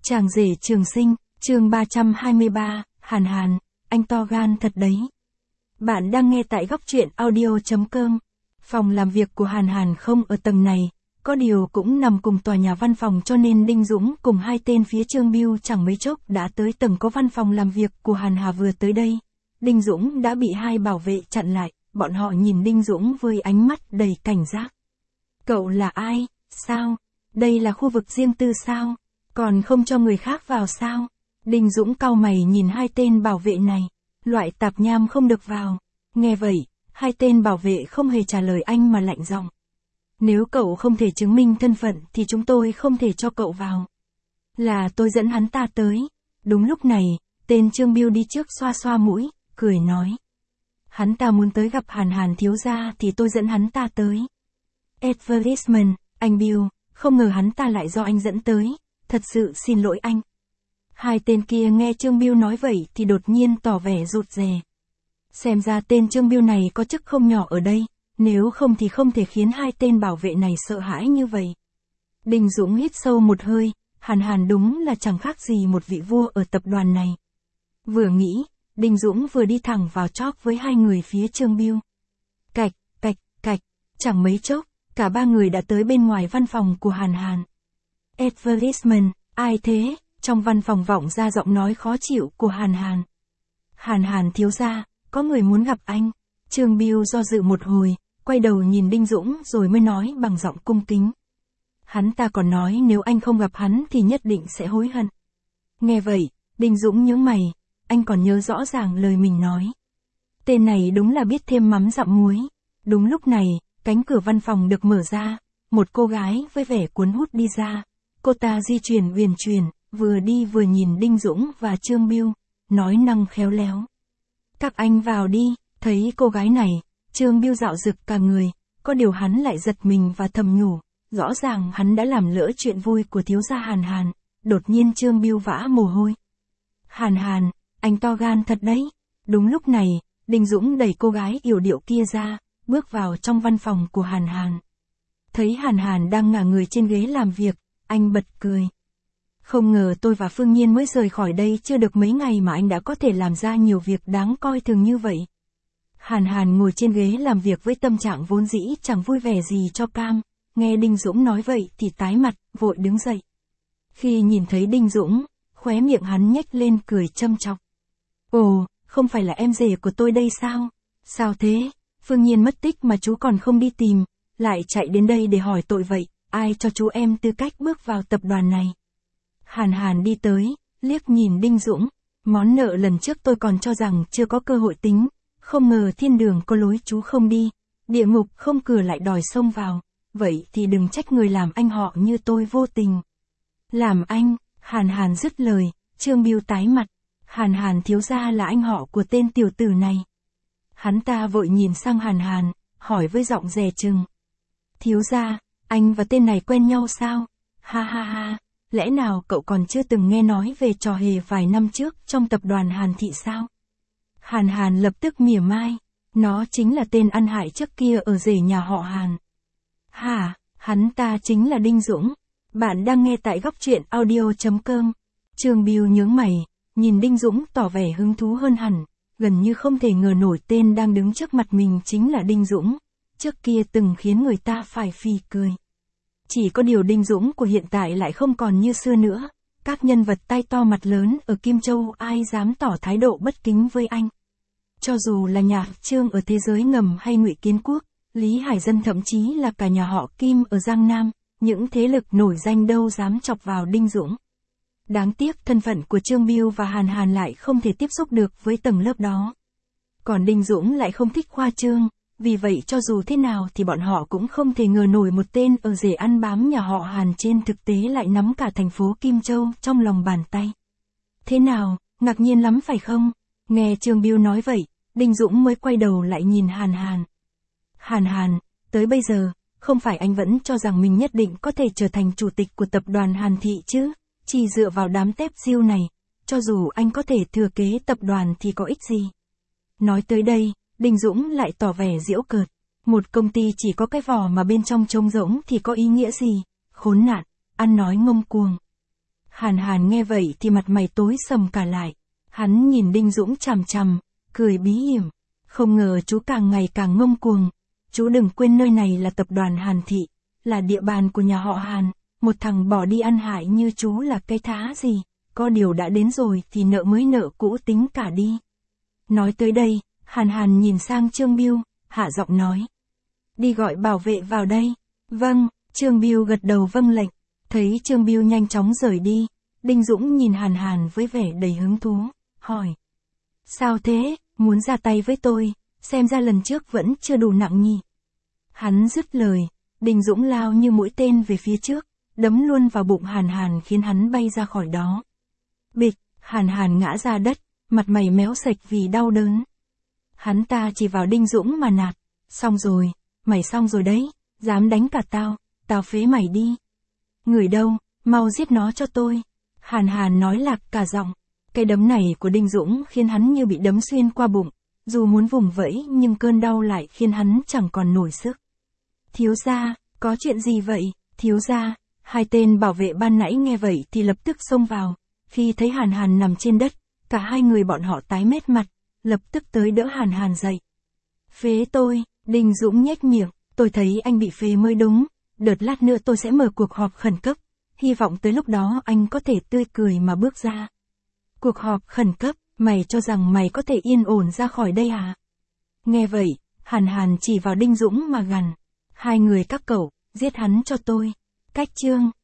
Chàng rể Trường Sinh, chương 323, Hàn Hàn, anh to gan thật đấy. Bạn đang nghe tại góc truyện audio.com. Phòng làm việc của Hàn Hàn không ở tầng này, có điều cũng nằm cùng tòa nhà văn phòng cho nên Đinh Dũng cùng hai tên phía Trương Bưu chẳng mấy chốc đã tới tầng có văn phòng làm việc của Hàn Hà. Vừa tới đây, Đinh Dũng đã bị hai bảo vệ chặn lại, bọn họ nhìn Đinh Dũng với ánh mắt đầy cảnh giác. Cậu là ai, sao? Đây là khu vực riêng tư sao? Còn không cho người khác vào sao? Đinh Dũng cau mày nhìn hai tên bảo vệ này, loại tạp nham không được vào. Nghe vậy, hai tên bảo vệ không hề trả lời anh mà lạnh giọng. Nếu cậu không thể chứng minh thân phận thì chúng tôi không thể cho cậu vào. Là tôi dẫn hắn ta tới. Đúng lúc này, tên Trương Bưu đi trước xoa xoa mũi, cười nói. Hắn ta muốn tới gặp Hàn Hàn thiếu gia thì tôi dẫn hắn ta tới. Advertisement, anh Bưu, không ngờ hắn ta lại do anh dẫn tới. Thật sự xin lỗi anh. Hai tên kia nghe Trương Bưu nói vậy thì đột nhiên tỏ vẻ rụt rè. Xem ra tên Trương Bưu này có chức không nhỏ ở đây, nếu không thì không thể khiến hai tên bảo vệ này sợ hãi như vậy. Đinh Dũng hít sâu một hơi, Hàn Hàn đúng là chẳng khác gì một vị vua ở tập đoàn này. Vừa nghĩ, Đinh Dũng vừa đi thẳng vào chóp với hai người phía Trương Bưu. Cạch, cạch, cạch, chẳng mấy chốc, cả ba người đã tới bên ngoài văn phòng của Hàn Hàn. Advertisement, ai thế? Trong văn phòng vọng ra giọng nói khó chịu của Hàn Hàn. Hàn Hàn thiếu gia, có người muốn gặp anh. Trương Bưu do dự một hồi, quay đầu nhìn Đinh Dũng rồi mới nói bằng giọng cung kính. Hắn ta còn nói nếu anh không gặp hắn thì nhất định sẽ hối hận. Nghe vậy, Đinh Dũng nhướng mày, anh còn nhớ rõ ràng lời mình nói. Tên này đúng là biết thêm mắm dặm muối. Đúng lúc này, cánh cửa văn phòng được mở ra, một cô gái với vẻ cuốn hút đi ra. Cô ta di chuyển uyển chuyển, vừa đi vừa nhìn Đinh Dũng và Trương Bưu, nói năng khéo léo. Các anh vào đi. Thấy cô gái này, Trương Bưu dạo rực cả người, có điều hắn lại giật mình và thầm nhủ, rõ ràng hắn đã làm lỡ chuyện vui của thiếu gia Hàn Hàn. Đột nhiên Trương Bưu vã mồ hôi. Hàn Hàn, anh to gan thật đấy. Đúng lúc này, Đinh Dũng đẩy cô gái yểu điệu kia ra, bước vào trong văn phòng của Hàn Hàn. Thấy Hàn Hàn đang ngả người trên ghế làm việc, anh bật cười. Không ngờ tôi và Phương Nhiên mới rời khỏi đây chưa được mấy ngày mà anh đã có thể làm ra nhiều việc đáng coi thường như vậy. Hàn Hàn ngồi trên ghế làm việc với tâm trạng vốn dĩ chẳng vui vẻ gì cho cam, nghe Đinh Dũng nói vậy thì tái mặt, vội đứng dậy. Khi nhìn thấy Đinh Dũng, khóe miệng hắn nhếch lên cười châm chọc. Ồ, không phải là em rể của tôi đây sao? Sao thế? Phương Nhiên mất tích mà chú còn không đi tìm, lại chạy đến đây để hỏi tội vậy, ai cho chú em tư cách bước vào tập đoàn này? Hàn Hàn đi tới, liếc nhìn Đinh Dũng, món nợ lần trước tôi còn cho rằng chưa có cơ hội tính, không ngờ thiên đường có lối chú không đi, địa ngục không cửa lại đòi xông vào, vậy thì đừng trách người làm anh họ như tôi vô tình. Làm anh, Hàn Hàn dứt lời, Trương Bưu tái mặt, Hàn Hàn thiếu gia là anh họ của tên tiểu tử này. Hắn ta vội nhìn sang Hàn Hàn, hỏi với giọng dè chừng. Thiếu gia, anh và tên này quen nhau sao? Ha ha ha. Lẽ nào cậu còn chưa từng nghe nói về trò hề vài năm trước trong tập đoàn Hàn Thị sao? Hàn Hàn lập tức mỉa mai, nó chính là tên ăn hại trước kia ở rể nhà họ Hàn. Hả, hắn ta chính là Đinh Dũng. Bạn đang nghe tại góc truyện audio.com. Trương Bưu nhướng mày, nhìn Đinh Dũng tỏ vẻ hứng thú hơn hẳn, gần như không thể ngờ nổi tên đang đứng trước mặt mình chính là Đinh Dũng, trước kia từng khiến người ta phải phì cười. Chỉ có điều Đinh Dũng của hiện tại lại không còn như xưa nữa, các nhân vật tay to mặt lớn ở Kim Châu ai dám tỏ thái độ bất kính với anh. Cho dù là nhà Trương ở thế giới ngầm hay Ngụy Kiến Quốc, Lý Hải Dân thậm chí là cả nhà họ Kim ở Giang Nam, những thế lực nổi danh đâu dám chọc vào Đinh Dũng. Đáng tiếc thân phận của Trương Bưu và Hàn Hàn lại không thể tiếp xúc được với tầng lớp đó. Còn Đinh Dũng lại không thích khoa trương. Vì vậy cho dù thế nào thì bọn họ cũng không thể ngờ nổi một tên ở rể ăn bám nhà họ Hàn trên thực tế lại nắm cả thành phố Kim Châu trong lòng bàn tay. Thế nào, ngạc nhiên lắm phải không? Nghe Trương Bưu nói vậy, Đinh Dũng mới quay đầu lại nhìn Hàn Hàn. Hàn Hàn, tới bây giờ, không phải anh vẫn cho rằng mình nhất định có thể trở thành chủ tịch của tập đoàn Hàn Thị chứ? Chỉ dựa vào đám tép diêu này, cho dù anh có thể thừa kế tập đoàn thì có ích gì? Nói tới đây, Đinh Dũng lại tỏ vẻ giễu cợt. Một công ty chỉ có cái vỏ mà bên trong trống rỗng thì có ý nghĩa gì? Khốn nạn, ăn nói ngông cuồng. Hàn Hàn nghe vậy thì mặt mày tối sầm cả lại. Hắn nhìn Đinh Dũng chằm chằm, cười bí hiểm. Không ngờ chú càng ngày càng ngông cuồng. Chú đừng quên nơi này là tập đoàn Hàn Thị, là địa bàn của nhà họ Hàn. Một thằng bỏ đi ăn hại như chú là cái thá gì. Có điều đã đến rồi thì nợ mới nợ cũ tính cả đi. Nói tới đây, Hàn Hàn nhìn sang Trương Biêu, hạ giọng nói. Đi gọi bảo vệ vào đây. Vâng, Trương Biêu gật đầu vâng lệnh. Thấy Trương Biêu nhanh chóng rời đi, Đinh Dũng nhìn Hàn Hàn với vẻ đầy hứng thú, hỏi. Sao thế, muốn ra tay với tôi, xem ra lần trước vẫn chưa đủ nặng nhỉ. Hắn dứt lời, Đinh Dũng lao như mũi tên về phía trước, đấm luôn vào bụng Hàn Hàn khiến hắn bay ra khỏi đó. Bịch, Hàn Hàn ngã ra đất, mặt mày méo sạch vì đau đớn. Hắn ta chỉ vào Đinh Dũng mà nạt. Xong rồi, mày xong rồi đấy, dám đánh cả tao phế mày đi. Người đâu, mau giết nó cho tôi. Hàn Hàn nói lạc cả giọng. Cái đấm này của Đinh Dũng khiến hắn như bị đấm xuyên qua bụng. Dù muốn vùng vẫy nhưng cơn đau lại khiến hắn chẳng còn nổi sức. Thiếu gia, có chuyện gì vậy, thiếu gia? Hai tên bảo vệ ban nãy nghe vậy thì lập tức xông vào. Khi thấy Hàn Hàn nằm trên đất, cả hai người bọn họ tái mét mặt, lập tức tới đỡ Hàn Hàn dậy. Phế tôi, Đinh Dũng nhếch miệng, tôi thấy anh bị phế mới đúng. Đợt lát nữa tôi sẽ mở cuộc họp khẩn cấp, hy vọng tới lúc đó anh có thể tươi cười mà bước ra. Cuộc họp khẩn cấp, mày cho rằng mày có thể yên ổn ra khỏi đây à? Nghe vậy, Hàn Hàn chỉ vào Đinh Dũng mà gằn. Hai người các cậu, giết hắn cho tôi. Cách chương